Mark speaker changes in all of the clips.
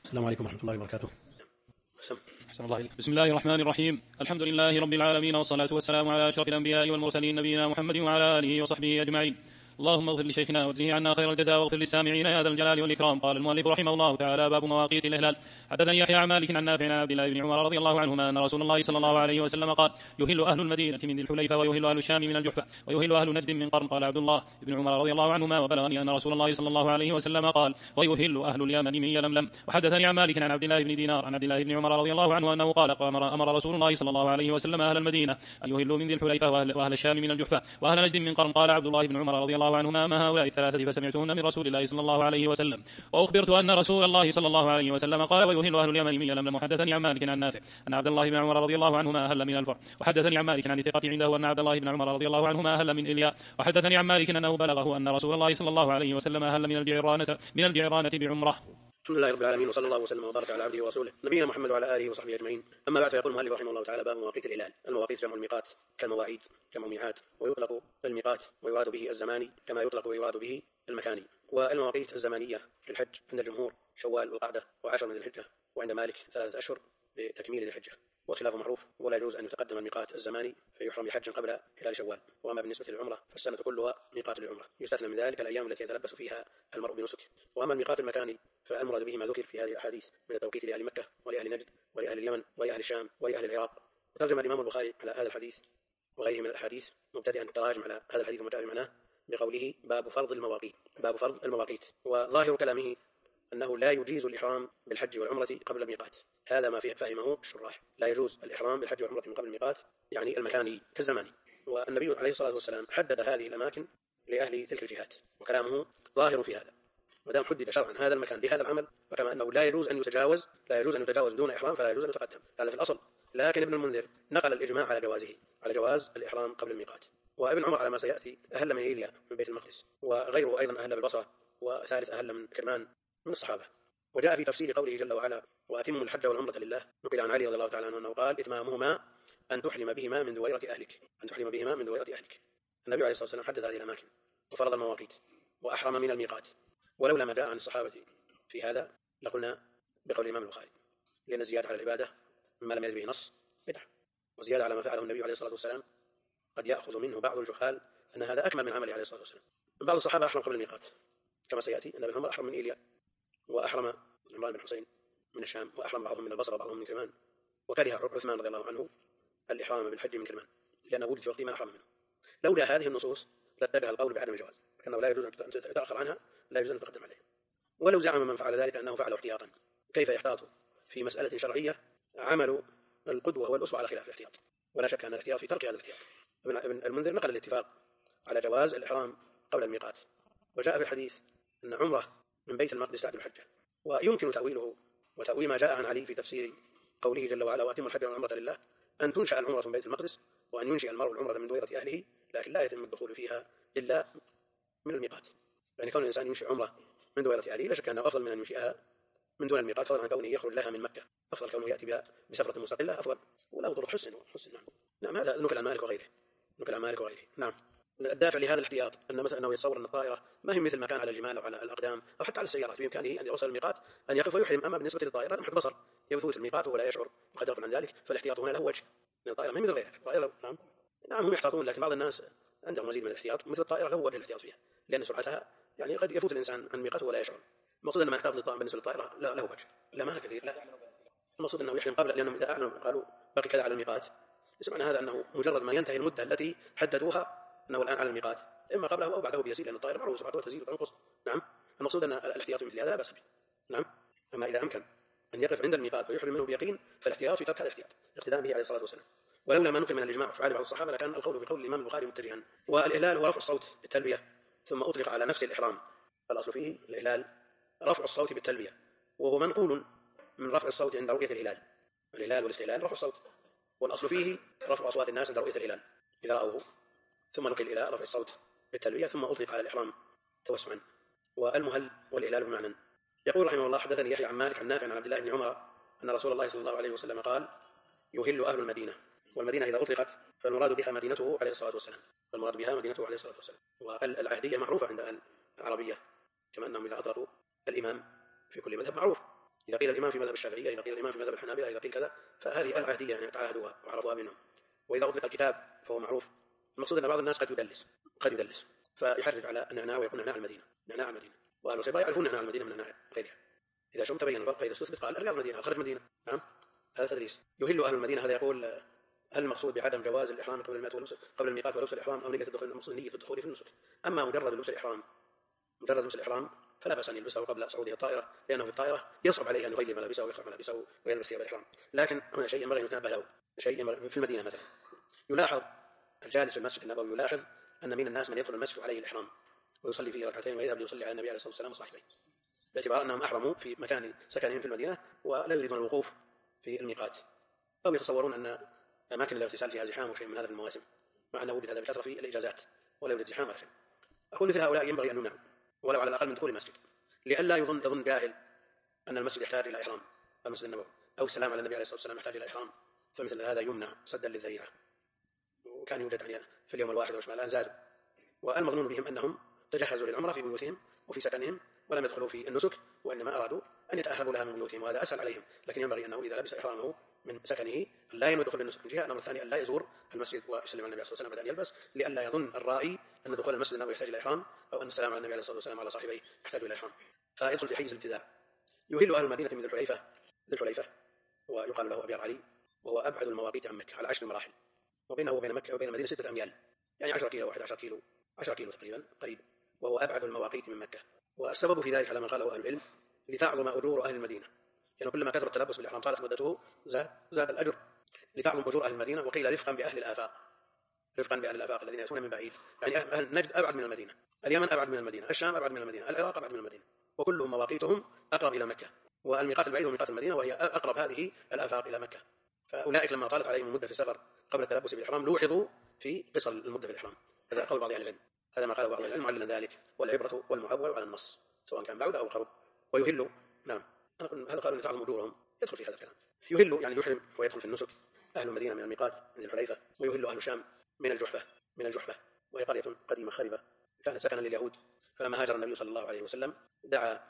Speaker 1: السلام عليكم ورحمة الله وبركاته.
Speaker 2: أحسن الله إليك. بسم الله الرحمن الرحيم. الحمد لله رب العالمين، والصلاة والسلام على أشرف الأنبياء والمرسلين نبينا محمد وعلى آله وصحبه أجمعين. اللهم اغفر لشيخنا واجزه عنا خير الجزاء، واغفر للسامعين يا ذا الجلال والإكرام. قال المؤلف رحمه الله تعالى: باب مواقيت الإهلال. حدثني يحيى عن مالك عن نافع عن عبد الله بن عمر رضي الله عنهما أن رسول الله صلى الله عليه وسلم قال: يهل أهل المدينة من ذي الحليفة، ويهل أهل الشام من الجحفة، ويهل أهل نجد من قرن. قال عبد الله بن عمر رضي الله عنهما: وبلغني أن رسول الله صلى الله عليه وسلم قال: ويهل أهل اليمن من يلملم. وحدثني عن مالك عن عبد الله بن دينار عن عبد الله بن عمر رضي الله عنه أنه قال: أمر رسول الله صلى الله عليه وسلم أهل المدينة أن يهلوا من ذي الحليفة، وأهل الشام من الجحفة، وأهل نجد من قرن. قال عبد الله بن عمر رضي الله عنهما: ما هؤلاء الثلاثة فسمعتهن من رسول الله صلى الله عليه وسلم، وأخبرت أن رسول الله صلى الله عليه وسلم قال: ويهل أهل اليمن من يلملم. وحدثني عن مالك عن نافع أن عبد الله بن عمر رضي الله عنهما أهل من الفر. وحدثني عن مالك عن ثقة عنده أن عبد الله بن عمر رضي الله عنهما أهل من إلياء. وحدثني عن مالك أنه بلغه أن رسول الله صلى الله عليه وسلم أهل من الجعرانة بعمرة.
Speaker 1: الحمد لله رب العالمين، وصلى الله وسلم وبارك على عبده ورسوله نبينا محمد وعلى آله وصحبه أجمعين. أما بعد، فيقول المؤلف رحمه الله تعالى: باب مواقيت الإهلال. المواقيت جمع الميقات كالمواعيد، جمع ميعاد، ويطلق الميقات ويراد به الزماني كما يطلق ويراد به المكاني. والمواقيت الزمانية في الحج عند الجمهور شوال والقعدة و10 من الحجة، وعند مالك 3 أشهر بتكميل الحجة، والخلاف معروف، ولا يجوز أن يتقدم الميقات الزماني فيحرم بحج قبل هلال شوال. وأما بالنسبة للعمرة فالسنة كلها ميقات للعمرة، يستثنى من ذلك الأيام التي يتلبس فيها المرء بنسك. وأما الميقات المكاني فالمراد به ما ذكر في هذه الأحاديث من التوقيت لأهل مكة ولأهل نجد ولأهل اليمن ولأهل الشام ولأهل العراق. وترجم الإمام البخاري على هذا الحديث وغيره من الأحاديث مبتدئا التراجم على هذا الحديث ومجاء معناه بقوله: باب فرض المواقيت. باب فرض المواقيت. وظاهر كلامه أنه لا يجيز الإحرام بالحج والعمرة قبل الميقات. هذا ما فهمه الشراح، لا يجوز الإحرام بالحج والعمرة من قبل الميقات، يعني المكاني كالزماني. والنبي عليه الصلاة والسلام حدد هذه الأماكن لأهل تلك الجهات، وكلامه ظاهر في هذا. ودام حدد شرعا هذا المكان لهذا العمل، فكما أنه لا يجوز أن يتجاوز بدون إحرام، فلا يجوز أن يتقدم، هذا في الأصل. لكن ابن المنذر نقل الإجماع على جواز الإحرام قبل الميقات. وابن عمر على ما سيأتي أهل من إيليا من بيت المقدس، وغيره أيضا أهل بالبصرة، وثالث أهل من كرمان من الصحابة. وجاء في تفسير قوله جل وعلا: وأتموا الحج والعمرة لله، نقل عن علي رضي الله تعالى عنه أنه قال: إتمامهما أن تحرم بهما من دويرة أهلك. النبي عليه الصلاة والسلام حدد هذه الأماكن وفرض المواقيت وأحرم من الميقات. ولولا ما جاء عن الصحابة في هذا لقلنا بقول الإمام البخاري، لأن الزيادة على العبادة مما لم يرد به نص بدعة، وزيادة على ما فعله النبي عليه الصلاة والسلام قد يأخذ منه بعض الجهال أن هذا أكمل من عمله عليه الصلاة والسلام. بعض الصحابة أحرم قبل الميقات كما سيأتي، أن ابن عمر أحرم من إيليا، وأحرم عمران بن حسين من الشام، وأحرم بعضهم من البصرة وبعضهم من كرمان. وكره عثمان رضي الله عنه الإحرام بالحج من كرمان لأنه ولد في وقت ما أحرم منه. لولا هذه النصوص لاتبع القول بعدم الجواز، لأنه لا يجوز أن تتأخر عنها، لا يجوز أن تقدم عليه. ولو زعم من فعل ذلك أنه فعل احتياطا، كيف يحتاط في مسألة شرعية عمل القدوة والأسوة على خلاف الاحتياط؟ ولا شك أن الاحتياط في ترك هذا الاحتياط. ابن المنذر نقل الاتفاق على جواز الإحرام قبل الميقات. وجاء في الحديث أن عمرة من بيت المقدس تعدل الحجة. ويمكن تأويله وتأويل ما جاء عن علي في تفسير قوله جل وعلا: وأتموا الحج والعمرة لله، أن تنشأ العمرة من بيت المقدس، وأن ينشئ المرء العمرة من دويرة أهله، لكن لا يتم الدخول فيها إلا من الميقات. يعني كون الإنسان ينشئ عمرة من دويرة أهله لا شك أنه أفضل من أن ينشئها من دون الميقات، فضلا عن كونه يخرج لها من مكة. أفضل كونه يأتي بها بسفرة مستقلة أفضل، ولا طرق حسن. نعم، هذا نقل عن مالك وغيره. نعم. الدافع لهذا الاحتياط أن مثلا أنه يتصور أن الطائرة ما هي مثل ما كان على الجمال أو على الأقدام أو حتى على السيارات، بإمكانه أن يوصل الميقات أن يقف ويحرم. أما بالنسبة للطائرة لمح البصر يفوت الميقات ولا يشعر، وقد يغفل عن ذلك، فالاحتياط هنا له وجه. لأن الطائرة ما مثل غيرها. الطائرة نعم هم يحتاطون، لكن بعض الناس عندهم مزيد من الاحتياط، مثل الطائرة له وجه الاحتياط فيها، لأن سرعتها يعني قد يفوت الإنسان عن ميقاته ولا يشعر. المقصود أن ما يحتاط للطائرة بالنسبة للطائرة لا له وجه، لا ما كثير، لا. المقصود أنه يحرم قبل، لأنهم إذا أعلنوا قالوا بقي كذا على الميقات، يسمعنا هذا أنه مجرد ما ينتهي المدة التي حددوها أنه الآن على الميقات، إما قبله أو بعده بيسير، لأن الطائرة معروف سرعتها تزيد وتنقص. نعم، المقصود أن الاحتياط في مثل هذا لا بأس به. نعم. أما إذا أمكن أن يقف عند الميقات ويحرم منه بيقين، فالاحتياط في ترك هذا الاحتياط اقتداء به عليه الصلاة والسلام. ولولا ما نقل من الإجماع وأفعال بعض الصحابة لكان القول بقول الإمام البخاري متجها. والإهلال هو رفع الصوت بالتلبية ثم أطلق على نفس الإحرام. الأصل فيه الإهلال رفع الصوت بالتلبية، وهو منقول من رفع الصوت عند رؤية الهلال. الهلال والاستهلال رفع الصوت، والأصل فيه رفع أصوات الناس عند رؤية الهلال إذا رأوه، ثم نقل إلى رفع الصوت بالتلبية ثم أطلق على الإحرام توسعا. والمهل والإهلال بمعنى. يقول رحمه الله: حدثني يحيى عن مالك عن نافع عن عبد الله بن عمر أن رسول الله صلى الله عليه وسلم قال: يهل أهل المدينة. والمدينة إذا أطلقت فالمراد بها مدينته عليه الصلاة والسلام. والعهدية معروفة عند أهل العربية، كما أنهم إذا أطلقوا الإمام في كل مذهب معروف، إذا قيل الإمام في مذهب الشافعية، إذا قيل الإمام في مذهب الحنابلة، إذا قيل كذا، فهذه العهدية يعني تعاهدوها وعرفوها منهم. وإذا أطلق الكتاب فهو معروف. المقصود أن بعض الناس قد يدلس فيحرج على النعناع ويقول نعناع المدينة، نعناع المدينة، وأهل الخبرة يعرفون نعناع المدينة من نعناع غيرها. إذا شم تبين الفرق، فإذا استثبت قال رياض المدينة، خرج مدينة. نعم، هذا تدريس. يهل أهل المدينة، هذا يقول هل المقصود بعدم جواز الإحرام قبل الميقات ولبس الإحرام أو نية الدخول؟ المقصود نية الدخول في النسك. أما مجرد لبس الإحرام فلا بأس أن يلبسه قبل صعوده الطائرة، لأنه في الطائرة يصعب عليه أن يغير ملابسه ويخلع ملابسه ويلبس ثياب الإحرام. لكن هنا شيء ينبغي أن يتنبه له، شيء في المدينة مثلا يلاحظ الجالس في المسجد النبوي يلاحظ أن من الناس من يدخل المسجد عليه الإحرام ويصلي فيه ركعتين ويذهب ليصلي على النبي عليه الصلاة والسلام وصحبه، باعتبار أنهم أحرموا في مكان سكنهم في المدينة ولا يريدون الوقوف في الميقات، أو يتصورون أن أماكن الاغتسال فيها زحام وشيء من هذا في المواسم، مع أنه وجد هذا بكثرة في الإجازات ولا يوجد زحام ولا شيء. أقول مثل هؤلاء ينبغي أن نمنعوا ولو على الأقل من دخول المسجد، لئلا يظن جاهل أن المسجد يحتاج إلى إحرام، المسجد النبوي أو السلام على النبي عليه الصلاة والسلام يحتاج إلى إحرام، فمثل هذا يمنع سدا للذريعة. وكان يوجد في اليوم الواحد وشمال الآن زادوا، والمظنون بهم أنهم تجهزوا للعمرة في بيوتهم وفي سكنهم ولم يدخلوا في النسك، وإنما أرادوا أن يتأهبوا لها من بيوتهم، وهذا أسهل عليهم. لكن ينبغي أنه إذا لبس إحرامه من سكنه لا يدخل بالنسك من جهة. الأمر الثاني أن لا يزور المسجد ويسلم على النبي صلى الله عليه وسلم بعد أن يلبس، لئلا يظن الرائي أن دخول المسجد النبوي يحتاج إلى إحرام، أو أن السلام على النبي عليه الصلاة والسلام على صاحبيه يحتاج إلى إحرام، فيدخل في حيز الابتداع. يهل أهل المدينة من ذي الحليفة ويقال له أبيار علي، وهو أبعد المواقيت عن مكة على 10 مراحل، وبينه وبين مكة وبين المدينة 6 أميال، يعني 10 كيلو 11 كيلو 10 كيلو تقريبا قريب، وهو أبعد المواقيت من مكة. والسبب في ذلك على ما قاله أهل العلم لتعظم أجور أهل المدينة، يعني كلما كثر التلبس بالإحرام طالت مدته زاد الأجر، لتعظم أجور أهل المدينة. وقيل رفقا بأهل الآفاق الذين يأتون من بعيد، يعني أهل نجد أبعد من المدينة، اليمن أبعد من المدينة، الشام أبعد من المدينة، العراق أبعد من المدينة، وكلهم مواقيتهم أقرب إلى مكة، والميقات البعيد هو ميقات المدينة، وهي أقرب هذه الآفاق إلى مكة. فأولئك لما طالت عليهم المدة في السفر قبل التلبس بالإحرام لوحظوا في قصر المدة في الإحرام. هذا قول بعض أهل العلم، هذا ما قاله بعض العلم علنا ذلك، والعبرة والمعول على النص سواء كان بعد أو قرب. ويهل، نعم، هذا قالوا لتعظم أجورهم، يدخل في هذا الكلام. يهل يعني يحرم ويدخل في النسك أهل المدينة من الميقات من الحليفة، ويهل أهل الشام من الجحفة، وهي قرية قديمة خربة كانت سكنا لليهود. فلما هاجر النبي صلى الله عليه وسلم دعا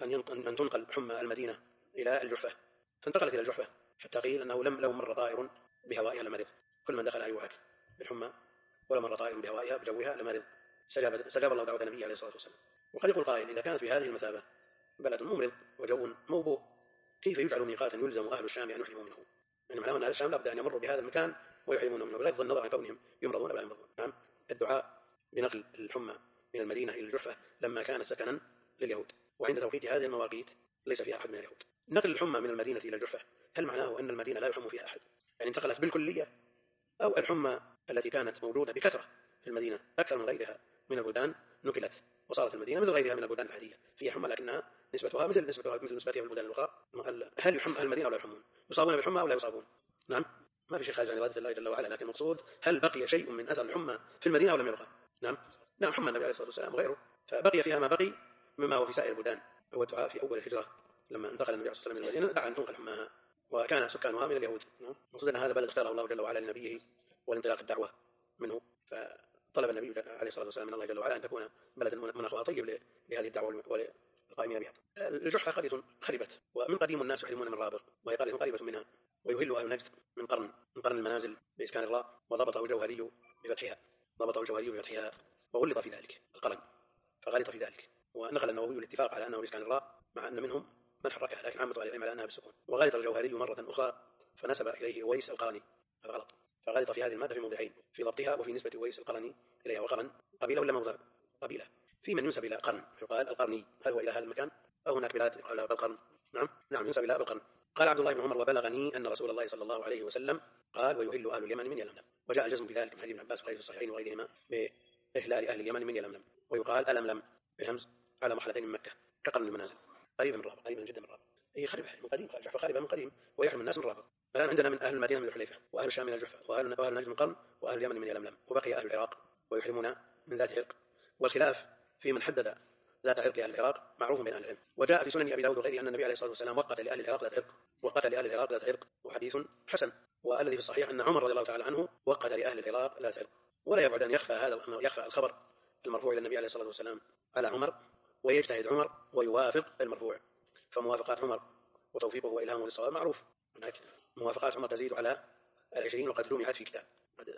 Speaker 1: أن تنقل حمى المدينة إلى الجحفة، فانتقلت إلى الجحفة حتى قيل أنه لو مر طائر بهوائها لمرض، كل من دخل يوعك بالحمى، ولو مر طائر بهوائها بجوها لمرض، استجاب الله دعوة النبي عليه الصلاة والسلام. وقد يقول قائل إذا كانت في هذه المثابة بلد ممرض وجو موبوء، كيف يجعل ميقاتا يلزم أهل الشام أن يحرموا منه؟ يعني معناه أن أهل الشام لابد أن يمروا بهذا المكان ويحرمون منه بغض النظر عن كونهم يمرضون ولا يمرضون. نعم، الدعاء بنقل الحمى من المدينة إلى الجحفة لما كانت سكنا لليهود، وعند توقيت هذه المواقيت ليس فيها أحد من اليهود. نقل الحمى من المدينة إلى الجحفة هل معناه أن المدينة لا يحم فيها أحد، يعني انتقلت بالكلية، أو الحمى التي كانت موجودة بكثرة في المدينة أكثر من غيرها من البلدان نقلت وصارت المدينة مثل غيرها من البلدان العادية فيها حمى لكنها نسبتها مثل نسبتها في البلدان الأخرى؟ هل يحم أهل المدينة أو لا يحمون؟ يصابون بالحمى أو لا يصابون؟ نعم، ما في شيء خارج عن إرادة الله جل وعلا، لكن المقصود هل بقي شيء من أثر الحمى في المدينة أو لم يبقى؟ نعم، حمى النبي عليه الصلاة والسلام وغيره، فبقي فيها ما بقي مما هو في سائر البلدان. هو الدعاء في أول الهجرة لما انتقل النبي عليه الصلاة والسلام إلى المدينة دعا أن تنقل حماها، وكان سكانها من اليهود. المقصود أن هذا بلد اختاره الله جل وعلا لنبيه والانطلاق الدعوة منه، فطلب النبي عليه الصلاة والسلام من الله جل وعلا أن تكون بلدا مناخها طيب لهذه الدعوة والقائمين بها. الجحفة قرية خربت، ومن قديم الناس يحرمون من رابغ، وهي قرية قريبة منها. ويهل أهل نجد من قرن المنازل بإسكان الراء، وضبطه الجوهري بفتحها وغلط في ذلك القرن فغلط في ذلك. ونقل النووي الاتفاق على أنه بإسكان الراء، مع أن منهم من حركها، لكن عامة العلم على أنها بالسكون. وغلط الجوهري مرة أخرى فنسب إليه أويس القرني، هذا غلط، فغلط في هذه المادة في موضعين، في ضبطها وفي نسبة أويس القرني إليها. وقرن قبيلة ولا موضع قبيلة؟ في من ينسب إلى قرن يقال القرني، هل هو إلى هذا المكان؟ أو هناك بلاد يقال بالقرن؟ نعم ينسب إلى بالقرن. قال عبد الله بن عمر وبلغني أن رسول الله صلى الله عليه وسلم قال ويهل أهل اليمن من يلملم، وجاء الجزم بذلك من حديث ابن عباس وغيره في الصحيحين وغيرهما بإهلال أهل اليمن من يلملم. ويقال ألملم بالهمز على مرحلتين من مكة كقرن المنازل، قريبا من رابغ، قريبا جدا من رابغ، هي خربة من قديم، جحفة خربة من قديم، ويحرم الناس من رابغ. الآن عندنا من أهل المدينة من الحليفة، وأهل الشام من الجحفة، وأهل نجد من قرن، وأهل اليمن من يلملم، وبقي أهل العراق ويحرمون من ذات عرق. والخلاف في من حدد ذات عرق لأهل العراق معروف بين أهل العلم. وجاء في سنن أبي داود وغيره أن النبي عليه الصلاة والسلام وقت لأهل العراق ذات عرق، وحديث حسن. والذي في الصحيح أن عمر رضي الله تعالى عنه وقت لأهل العراق ذات عرق. ولا يبعد أن يخفى الخبر المرفوع إلى النبي عليه الصلاة والسلام على عمر، ويجتهد عمر ويوافق المرفوع، فموافقات عمر وتوفيقه وإلهامه للصواب معروف. هناك موافقات عمر تزيد على 20 وقد جمعت في كتاب.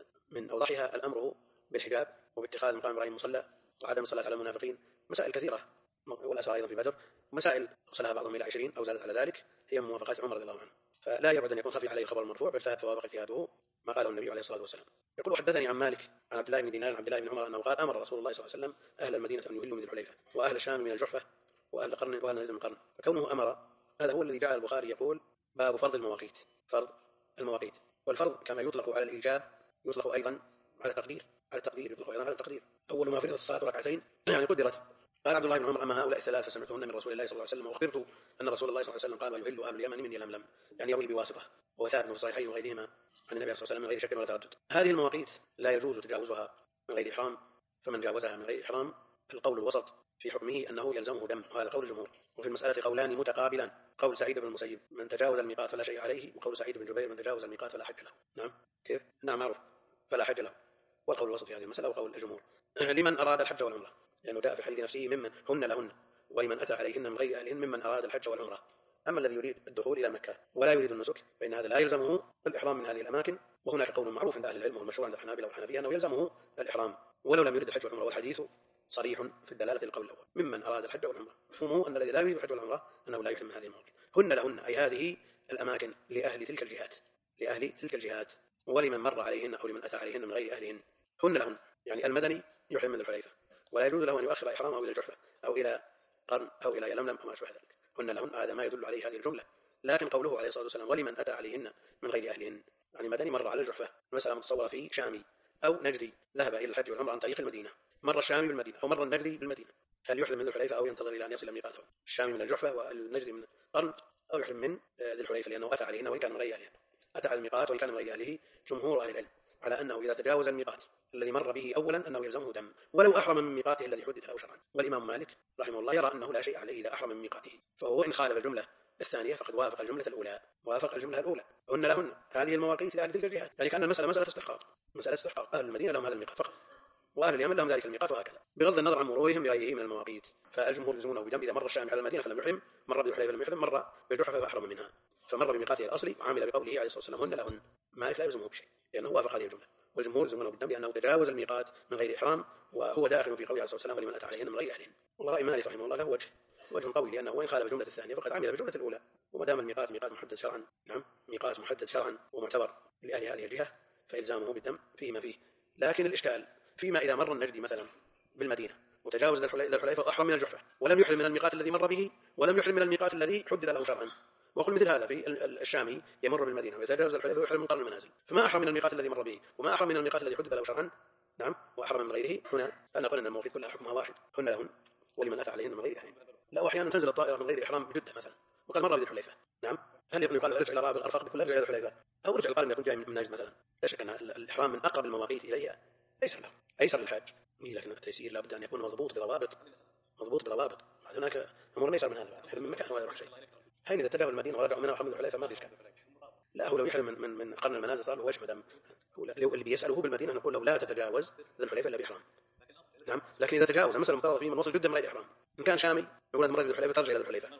Speaker 1: من أوضحها الأمر بالحجاب وباتخاذ مقام إبراهيم مصلى وعدم الصلاة على المنافقين. مسائل كثيرة والأسرى أيضا في بدر، مسائل وصلها بعضهم إلى 20 أو زادت على ذلك، هي من موافقات عمر رضي الله عنه. فلا يبعد أن يكون خفي عليه الخبر المرفوع باجتهاد فوافق اجتهاده ما قاله النبي عليه الصلاة والسلام. يقول حدثني عن مالك عن عبد الله بن دينار عن عبد الله بن عمر أنه قال أمر رسول الله صلى الله عليه وسلم أهل المدينة أن يهلوا من ذي الحليفة وأهل الشام من الجحفة وأهل قرن وأهل نجد من قرن. فكونه أمر هذا هو الذي جعل البخاري يقول باب فرض المواقيت. فرض المواقيت، والفرض كما يطلق على الإيجاب يطلق أيضا على التقدير. يطلق أيضا على التقدير. أول ما فرضت الصلاة ركعتين يعني قدرت. قال عبد الله بن عمر أما هؤلاء الثلاث فسمعتهن من رسول الله صلى الله عليه وسلم وأخبرت أن رسول الله صلى الله عليه وسلم قال يهل أهل اليمن من يلملم، يعني يروي بواسطة، وهو ثابت في الصحيحين وغيرهما عن النبي صلى الله عليه وسلم من غير شك ولا تردد. هذه المواقيت لا يجوز تجاوزها من غير إحرام، فمن جاوزها من غير إحرام القول الوسط في حكمه أنه يلزمه دم، وهذا قول الجمهور. وفي المسألة قولان متقابلان، قول سعيد بن المسيب من تجاوز الميقات فلا شيء عليه، وقول سعيد بن جبير من تجاوز الميقات فلا حج له. نعم كيف؟ نعم معروف فلا حج له. والقول الوسط في هذه المسألة وقول الجمهور. لمن أراد الحج والعمرة، لأنه جاء في الحديث نفسه ممن هن لهن، ولمن أتى عليهن من غير أهلهن ممن أراد الحج والعمرة. أما الذي يريد الدخول إلى مكة ولا يريد النسك فإن هذا لا يلزمه الإحرام من هذه الأماكن. وهناك قول معروف عند أهل العلم والمشهور عند الحنابلة والحنفية أنه يلزمه الإحرام ولو لم يريد الحج والعمرة، والحديث صريح في الدلالة القول الأول ممن أراد الحج والعمرة. مفهومه أن الذي لا يريد الحج والعمرة أنه لا يحرم من هذه المواقف. هن لهن أي هذه الأماكن لأهل تلك الجهات، لأهل تلك الجهات، ولمن مر عليهن أو لمن أتى عليهن من غير أهلهن. هن لهن يعني المدني يحرم من الحليفة ولا يجوز له أن يؤخر إحرامه إلى الجحفة أو إلى قرن أو إلى يلملم أو ما أشبه ذلك. هن لهن هذا ما يدل عليه هذه الجملة. لكن قوله عليه الصلاة والسلام ولمن أتى عليهن من غير أهلهن يعني مدني مر على الجحفة، المسألة متصورة في شامي أو نجدي ذهب إلى الحج والعمرة عن طريق المدينة، مر الشامي بالمدينة أو مر النجدي بالمدينة، هل يحرم من ذي الحليفة أو ينتظر إلى أن يصل ميقاته؟ الشامي من الجحفة والنجدي من قرن، أو يحرم من ذي الحليفة لأنه أتى عليهن وإن كان من غير أهلهن. أتى على الميقات وإن كان من غير أهله. جمهور أهل العلم على أنه إذا تجاوز الميقات الذي مر به أولا أنه يلزمه دم ولو أحرم من ميقاته الذي حدد له شرعا. والإمام مالك رحمه الله يرى أنه لا شيء عليه إذا أحرم من ميقاته، فهو إن خالف الجملة الثانية فقد وافق الجملة الأولى. هن لهن هذه المواقيت لأهل تلك الجهات، يعني كان المسألة مسألة استحقاق. أهل المدينة لهم هذا الميقات فقط وأهل اليمن لهم ذلك الميقات وهكذا بغض النظر عن مرورهم بغيره من المواقيت. فالجمهور يلزمونه بدم إذا مر الشام على المدينة فلم يحرم، مر بالحليفة لم يحرم، مر بالجحفة فأحرم منها، فمر بميقاته الأصلي وعمل بقوله عليه الصلاة والسلام هن لهن. مالك لا يلزمه بشيء لأنه وافق هذه الجملة، والجمهور يلزمونه بالدم لأنه تجاوز الميقات من غير إحرام وهو داخل في قوله عليه الصلاة والسلام ولمن أتى عليهن من غير أهلهن. والله رأي مالك رحمه الله له وجه قوي، لأنه وإن خالف الجملة الثانية فقد عمل بالجملة الأولى، وما دام الميقات ميقات محدد شرعا، نعم ميقات محدد شرعا ومعتبر لأهل هذه الجهة فإلزامه بالدم فيه ما فيه. لكن الإشكال فيما إذا مر النجدي مثلا بالمدينة وتجاوز ذا الحليفة وأحرم من الجحفة ولم يحرم من الميقات الذي مر به ولم يحرم من الميقات الذي حدد له شرعا. وقل مثل هذا في الشامي يمر بالمدينة ويتجاوز الحليفة ويحرم من قرن المنازل، فما أحرم من الميقات الذي مر به وما أحرم من الميقات الذي حدد له شرعا، نعم وأحرم من غيره. هنا أنا قلنا أن المواقيت كلها حكمها واحد، هن لهن ولمن أتى عليهن من غير أهلهن. لا وأحيانا تنزل الطائرة من غير إحرام بجدة مثلا وقد مر بذي الحليفة، نعم هل يقال ارجع إلى رابط الأرفاق بكل ارجع إلى الحليفة أو ارجع القارن يكون جاي من ناجد مثلا؟ لا شك أن الإحرام من أقرب المواقيت إليها أيسر له، أيسر للحاج، لكن التيسير لابد أن يكون مضبوط بضوابط. هناك أمور ليس من هذا يحرم من مكان ولا يروح شيء. حين إذا تجاوز المدينة ورجعوا منها وحرم ذي الحليفة ما في إشكال. لا هو لو يحرم من قرن المنازل صار له وجه مدام اللي بيسأله بالمدينة نقول له لا تتجاوز ذي الحليفة إلا بإحرام، نعم. لكن إذا تجاوز المسألة مفترضة فيه من وصل جدة من غير إحرام، إن كان شامي يقول مرة ذي الحليفة ترجع إلى ذي الحليفة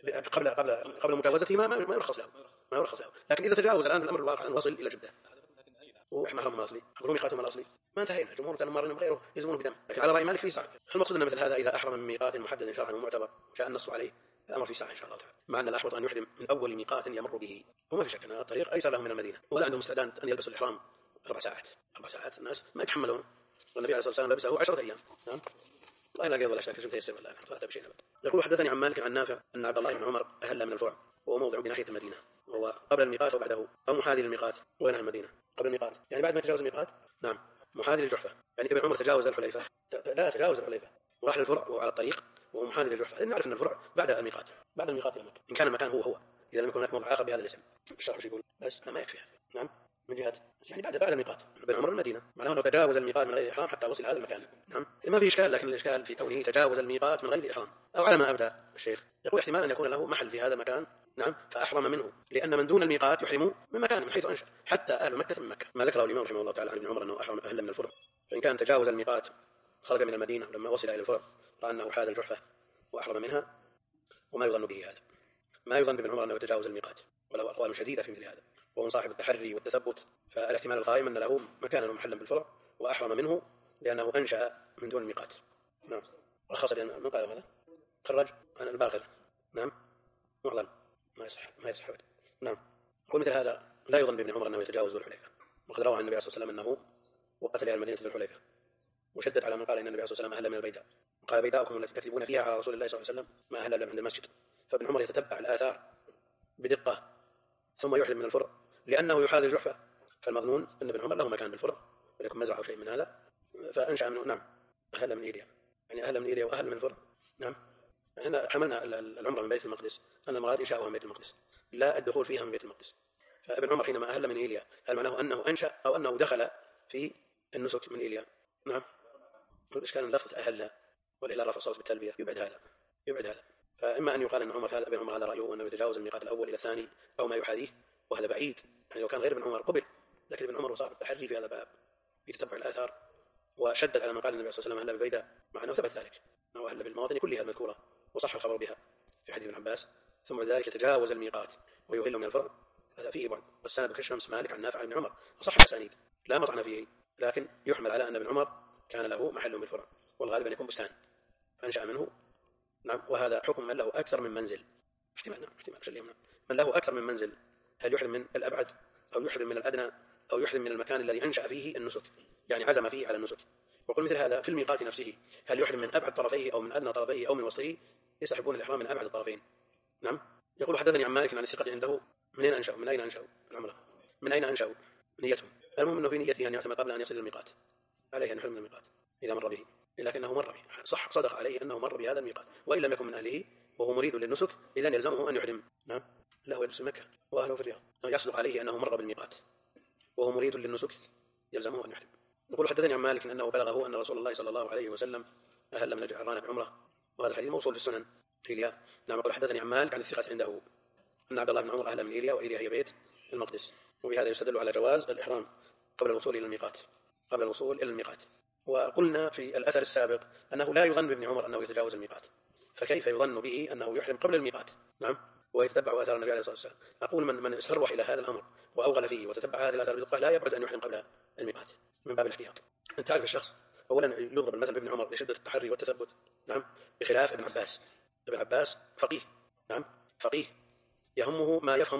Speaker 1: قبل مجاوزته ما يرخص له. لكن إذا تجاوز الآن الأمر الواقع أن وصل إلى جدة وإحنا الأصلي أخذوا ميقاتهم الأصلي ما انتهينا. الجمهور كانوا مارين غيره يلزمون بدم، لكن على رأي مالك في ساعة. المقصود أن مثل هذا إذا أحرم من ميقات محدد شرعا ومعتبر جاء النص عليه الأمر في ساعة إن شاء الله تعالى، مع أن الأحوط أن يحرم من أول ميقات يمر به، وما في شك أن الطريق أيسر لهم من المدينة، ولا عندهم استعداد أن يلبسوا الإحرام 4 ساعات الناس ما يتحملون. والنبي عليه الصلاة والسلام لبسه 10 أيام، نعم الله لا قيض ولا شك تيسر والله فأتى بشيء أبدا. يقول حدثني عن مالك عن نافع أن عبد الله بن عمر أهل من الفرع وهو موضع بناحية المدينة، وهو قبل الميقات وبعده أو محاذي للميقات وينهى المدينة. قبل الميقات يعني بعد ما يتجاوز الميقات، نعم محاذي للجحفة. يعني ابن عمر تجاوز الحليفة لا تجاوز الحليفة وراح للفرع وهو على الطريق وهو محاذي للجحفة. نعرف أن الفرع بعد الميقات إلى مكة إن كان المكان هو إذا لم يكن هناك موضع آخر بهذا الاسم. الشرح يقول بس ما يكفي، نعم من جهة يعني بعد الميقات ابن عمر المدينة معناه أنه تجاوز الميقات من غير إحرام حتى وصل هذا المكان، نعم ما في إشكال. لكن الإشكال في كونه تجاوز الميقات من غير إحرام أو على ما أبدأ الشيخ يقول احتمال أن يكون له محل في هذا المكان، نعم فأحرم منه، لأن من دون الميقات يحرم من مكان من حيث أنشأ حتى أهل مكة من مكة. ما ذكره الإمام رحمه الله تعالى عن ابن عمر أنه أحرم أهل من الفرع، فإن كان تجاوز الميقات خرج من المدينة لما وصل إلى الفرع رأى أنه حاذ الجحفة وأحرم منها وما يظن به هذا. ما يظن بابن عمر أنه يتجاوز الميقات، وله أقوال شديدة في مثل هذا، وهو صاحب التحري والتثبت، فالاحتمال القائم أن له مكانا ومحلا بالفرع وأحرم منه لأنه أنشأ من دون الميقات. نعم. رخص لأن من قال ماذا؟ خرج عن الباقر. نعم. معضل ما يصح أبدا. نعم. ومثل هذا لا يظن بابن عمر أنه يتجاوز ذو الحليفة، وقد روى عن النبي صلى الله عليه وسلم أنه وقتل أهل المدينة ذو الحليفة، وشدد على من قال إن النبي صلى الله عليه وسلم أهل من البيداء، قال بيداؤكم التي تكذبون فيها على رسول الله صلى الله عليه وسلم ما أهل إلا عند المسجد. فابن عمر يتتبع الآثار بدقة ثم يحرم من الفرع لأنه يحاذي الجحفة، فالمظنون أن ابن عمر له مكان بالفرع ولكم مزرعة أو شيء من هذا فأنشأ منه. نعم. أهل من إيليا، يعني أهل من إيليا وأهل من الفرع. نعم. هنا حملنا العمرة من بيت المقدس أن المراد إنشاؤها من بيت المقدس لا الدخول فيها من بيت المقدس. فابن عمر حينما أهل من إيليا هل معناه أنه أنشأ أو أنه دخل في النسك من إيليا؟ نعم. والإشكال أن لفظة أهل والإلى رفع الصوت بالتلبية يبعد هذا. فإما أن يقال أن ابن عمر هذا رأيه أنه يتجاوز الميقات الأول إلى الثاني أو ما يحاذيه، وهذا بعيد. يعني لو كان غير ابن عمر قبل، لكن ابن عمر صاحب التحري في هذا الباب يتتبع الآثار وشدد على من قال النبي صلى الله عليه وسلم أهل بالبيداء، مع أنه ثبت ذلك أنه أهل بالمواطن كلها المذكورة وصح الخبر بها في حديث ابن عباس، ثم ذلك يتجاوز الميقات ويهل من الفرع، هذا فيه بعد. والسند كالشمس مالك عن نافع عن ابن عمر وصح الأسانيد لا مطعن فيه، لكن يحمل على أن ابن عمر كان له محل بالفرع والغالب أن يكون بستان فأنشأ منه. نعم. وهذا حكم من له أكثر من منزل. احتمال. نعم. احتمال من له أكثر من منزل، هل يحرم من الأبعد أو يحرم من الأدنى أو يحرم من المكان الذي أنشأ فيه النسك، يعني عزم فيه على النسك. وقل مثل هذا في الميقات نفسه، هل يحرم من أبعد طرفيه أو من أدنى طرفيه أو من وسطه؟ يسحبون الإحرام من أبعد الطرفين. نعم. يقول حدثني عن مالك عن الثقة عنده من أين أنشأوا العمرة، من أين أنشأوا نيتهم. المهم أنه في نيته أن يعتمد قبل أن يصل الميقات، عليه أن يحرم من الميقات إذا مر به، لكنه مر به صح صدق عليه أنه مر بهذا الميقات، وإن لم يكن من أهله وهو مريد للنسك إذن يلزمه أن يحرم. نعم. له يلبس مكة وأهله في الرياض، يصدق عليه أنه مر بالميقات وهو مريد للنسك يلزمه أن يحرم. يقول حدثني عن مالك أنه بلغه أن رسول الله صلى الله عليه وسلم أهل من الجعرانة بعمرة، وهذا الحديث موصول في السنن إيليا. نعم. يقول حدثني عن مالك عن الثقة عنده أن عبد الله بن عمر أهل من إيليا، وإيليا هي بيت المقدس، وبهذا يستدل على جواز الإحرام قبل الوصول إلى الميقات. وقلنا في الأثر السابق أنه لا يظن بابن عمر أنه يتجاوز الميقات، فكيف يظن به أنه يحرم قبل الميقات؟ نعم. ويتتبع آثار النبي عليه الصلاة والسلام. أقول من استروح إلى هذا الأمر وأوغل فيه وتتبع هذه الآثار بدقة لا يبعد أن يحرم قبل الميقات من باب الاحتياط. أنت تعرف الشخص أولا يضرب المثل بابن عمر لشدة التحري والتثبت. نعم. بخلاف ابن عباس فقيه. نعم. فقيه يهمه ما يفهم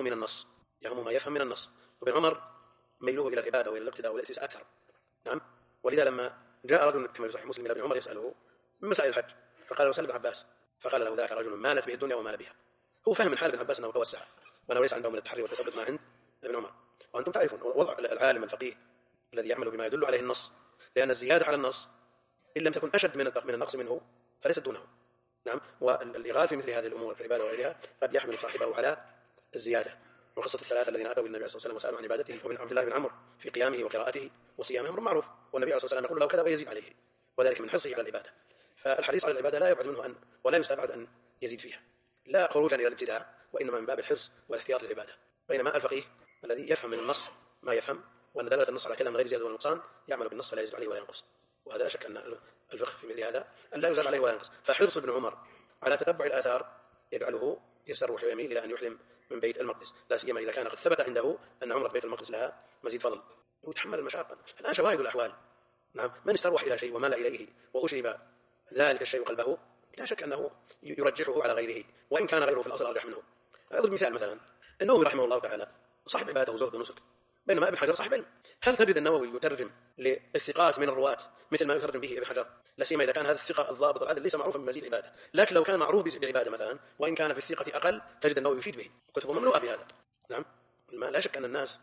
Speaker 1: من النص، وابن عمر ميله إلى العبادة وإلى الابتداء والإحساس أكثر. نعم. ولذا لما جاء رجل كما في صحيح مسلم إلى ابن عمر يسأله من مسائل الحج، فقال له سل ابن عباس، فقال له ذاك رجل مالت به الدنيا ومال بها. هو فهم من حال ابن عباس أنه توسع وأنه ليس عنده من التحري والتثبت ما عند ابن عمر. وأنتم تعرفون وضع العالم الفقيه الذي يعمل بما يدل عليه النص، لأن الزيادة على النص إن لم تكن أشد من النقص منه فليست دونه. نعم. والإغال في مثل هذه الأمور العبادة وغيرها قد يحمل صاحبه على الزيادة. وقصة الثلاثة الذين أتوا النبي صلى الله عليه وسلم وسألوا عن عبادته، وابن عبد الله بن عمرو في قيامه وقراءته وصيامه أمر معروف، والنبي صلى الله عليه وسلم يقول له كذا ويزيد عليه، وذلك من حرصه على العبادة. فالحريص على العبادة لا يبعد منه ولا يستبعد أن يزيد فيها، لا خروجا إلى الابتداع، وإنما من باب الحرص والاحتياط للعبادة. بينما الفقيه الذي يفهم من النص ما يفهم، وأن دلالة النص على كلام غير زيادة ولا نقصان يعمل بالنص فلا يزيد عليه ولا ينقص. وهذا لا شك أن الفقه في مثل هذا أن لا يزاد عليه ولا ينقص. فحرص ابن عمر على تتبع الآثار يجعله يسرح ويميل إلى أن يحرم من بيت المقدس، لا سيما إذا كان قد ثبت عنده أن عمرة بيت المقدس لها مزيد فضل ويتحمل المشاقة. الآن شواهد الأحوال. نعم. من استروح إلى شيء ومال إليه وأشرب ذلك الشيء قلبه لا شك أنه يرجحه على غيره، وإن كان غيره في الأصل أرجح منه. أضرب مثال مثلا النووي رحمه الله تعالى صاحب عبادة وزهد ونسك، بينما ابن حجر صاحب علم. هل تجد النووي يترجم للثقات من الرواة مثل ما يترجم به ابن حجر؟ لا سيما إذا كان هذا الثقة الضابط العدل ليس معروفا بمزيد عبادة. لكن لو كان معروف بعبادة مثلا وإن كان في الثقة أقل تجد النووي يشيد به، كتبه مملوءة بهذا. نعم. لا شك أن الناس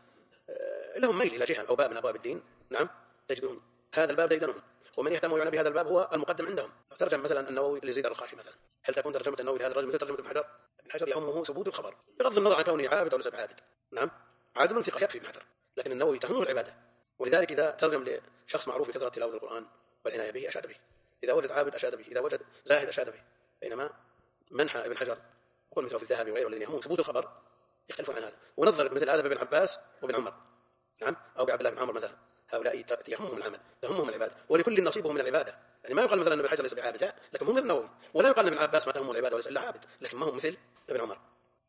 Speaker 1: لهم ميل إلى جهة أو باب من أبواب الدين. نعم. تجدهم هذا الباب ديدنهم، ومن يهتم ويعنى بهذا الباب هو المقدم عندهم. ترجم مثلا النووي لزيد الرقاشي مثلا، هل تكون ترجمة النووي لهذا الرجل مثل ترجمة ابن حجر؟ ابن حجر يهمه ثبوت الخبر بغض النظر عن كونه عابد أو ليس بعابد. نعم. عادل ثقة يكفي ابن حجر، لكن النووي تهمه العبادة، ولذلك إذا ترجم لشخص معروف بكثرة تلاوة القرآن والعناية به أشاد به، إذا وجد عابد أشاد به، إذا وجد زاهد أشاد به. بينما منحى ابن حجر وقل مثله في الذهبي وغيره الذين يهمهم ثبوت الخبر يختلفون عن هذا. ونظر مثل هذا بابن عباس وابن عمر. نعم. أو بعبد الله بن عمر مثلا، هؤلاء يهمهم العمل يهمهم العبادة، ولكل نصيبه من العبادة. يعني ما يقال مثلا ابن حجر ليس بعابد، لا، لكن هم مثل النووي. ولا يقال ابن عباس ما تهمه العبادة وليس إلا عابد، لكن ما هم مثل ابن عمر.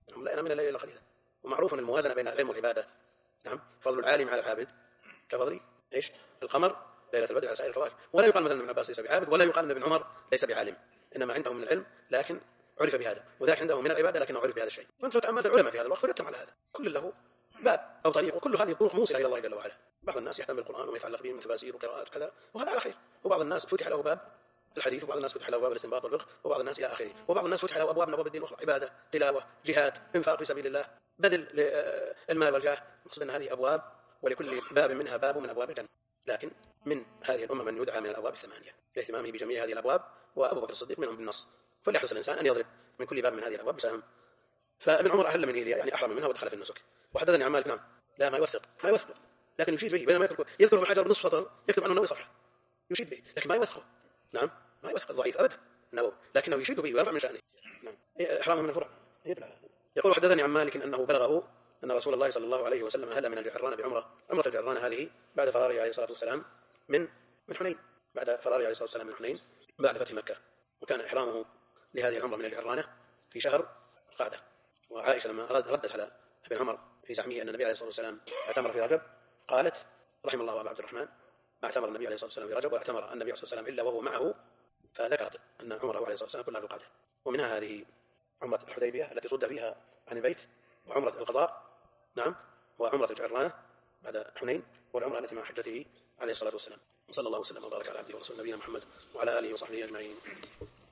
Speaker 1: نعم، لا ينام من الليل إلا قليلا. ومعروف الموازنة بين العلم والعبادة. نعم، فضل العالم على العابد كفضل ايش؟ القمر ليلة البدر على سائر الكواكب. ولا يقال مثلا ابن عباس ليس بعابد، ولا يقال ان ابن عمر ليس بعالم، انما عنده من العلم لكن عرف بهذا، وذاك عنده من العباده لكنه عرف بهذا الشيء. وانت لو تاملت العلماء في هذا الوقت وجدتهم على هذا، كل له باب او طريق، وكل هذه الطرق موصله الى الله جل وعلا. بعض الناس يهتم بالقران وما يتعلق به من تفاسير وقراءات وكذا، وهذا على خير. وبعض الناس فتح له باب الحديث، وبعض الناس فتح له باب الاستنباط والفقه، وبعض الناس الى اخره. وبعض الناس فتح له ابواب من ابواب الدين الاخرى، عباده، تلاوه، جهاد، انفاق في سبيل الله، بذل المال والجاه. المقصود ان هذه ابواب، ولكل باب منها باب من ابواب الجنه. لكن من هذه الامه من يدعى من الابواب الثمانيه لاهتمامه بجميع هذه الابواب، وابو بكر الصديق منهم بالنص. فليحرص الانسان ان يضرب من كل باب من هذه الابواب بسهم. فابن عمر احل من ايليا، يعني احرم منها ودخل في النسك. وحدثني عن مالك، نعم، لا ما يوثق لكن يشيد به، بينما يذكر ابن حجر بنصف سطر يكتب عنه النووي صفحه يشيد به، لكن ما يوثقه. نعم، ما يوثق الضعيف ابدا النووي، لكنه يشيد به ويرفع من شانه. نعم، احرامه من الفرع. يقول حدثني عن مالك انه بلغه ان رسول الله صلى الله عليه وسلم هل من الجعرانه بعمره الجعرانه هذه بعد فراره عليه الصلاه والسلام من حنين، بعد فراره عليه الصلاه والسلام من حنين بعد فتح مكه. وكان احرامه لهذه العمره من الجعرانه في شهر القعده. وعائشه لما ردت على ابن عمر في زعمه ان النبي عليه الصلاه والسلام اعتمر في رجب، قالت رحم الله ابا عبد الرحمن، ما اعتمر النبي عليه الصلاه والسلام في رجب، واعتمر النبي عليه الصلاه والسلام الا وهو معه. فذكرت ان عمره عليه الصلاه والسلام كلها في القعده. ومنها هذه عمره الحديبيه التي صد فيها عن البيت، وعمره القضاء، نعم، وعمره الجعرانه بعد حنين، والعمره التي مع حجته عليه الصلاه والسلام. وصلى الله وسلم وبارك على عبده ورسوله نبينا محمد وعلى اله وصحبه اجمعين.